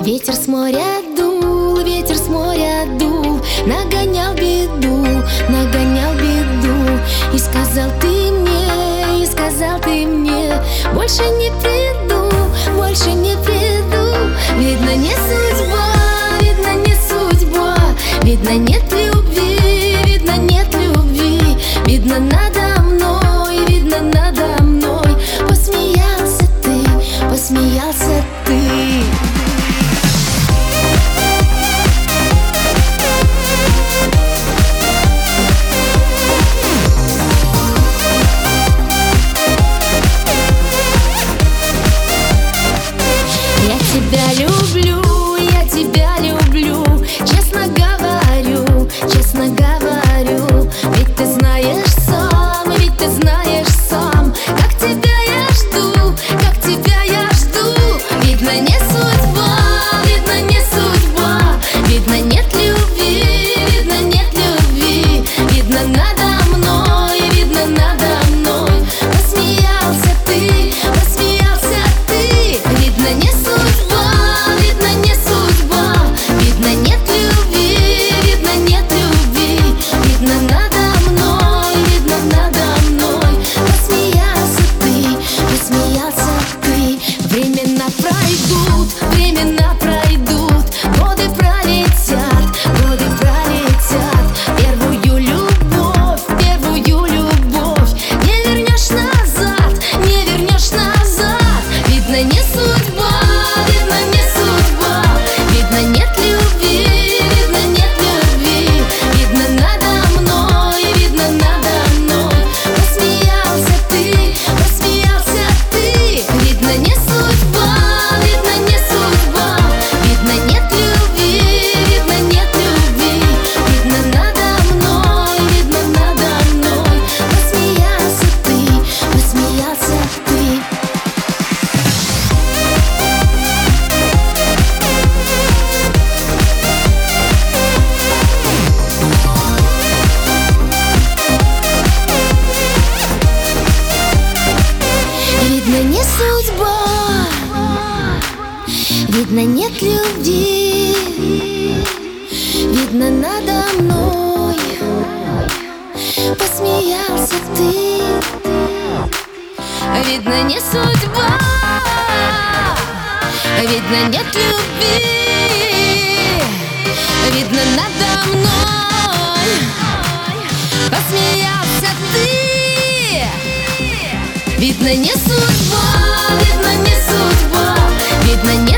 Ветер с моря дул, ветер с моря дул, нагонял беду, нагонял беду. И сказал ты мне, и сказал ты мне, больше не приду, больше не приду. Видно, не судьба, видно, не судьба, видно, нет любви, видно, нет любви. Видно, надо мной, видно, надо мной. Посмеялся ты, посмеялся ты. Я тебя люблю, я тебя люблю, честно говорю, честно говорю. Ведь ты знаешь сам, ведь ты знаешь сам, как тебя я жду, как тебя я жду. Видно, не судьба, видно, не судьба, видно, нет любви, видно, нет любви. Видно, надо мной, видно, надо мной. Посмеялся ты, посмеялся ты. Видно, не судьба, видно, не судьба, видно, нет любви, видно, нет любви. Видно, надо мной, видно, надо мной. Посмеялся ты, посмеялся ты. Времена пройдут, времена пройдут, годы пролетят, годы пролетят. Первую любовь, первую любовь не вернешь назад, не вернешь назад. Видно, не судьба, видно, не судьба, видно, нет любви, видно, нет любви. Видно, надо мной, видно, надо мной. Посмеялся ты, посмеялся ты. Видно, не судьба, видно, не судьба, видно, нет любви, видно, нет любви. Видно, надо мной, видно, надо мной. Посмеялся ты, посмеялся ты. Видно, не судьба, видно, нет любви. Видно, надо мной. Посмеялся ты. Видно, не судьба, видно, нет любви. Видно, надо мной. Посмеялся ты. Видно, не судьба, видно, не судьба, видно, не